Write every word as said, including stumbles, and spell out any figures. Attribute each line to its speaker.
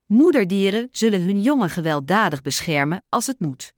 Speaker 1: Moederdieren zullen hun jongen gewelddadig beschermen als het moet.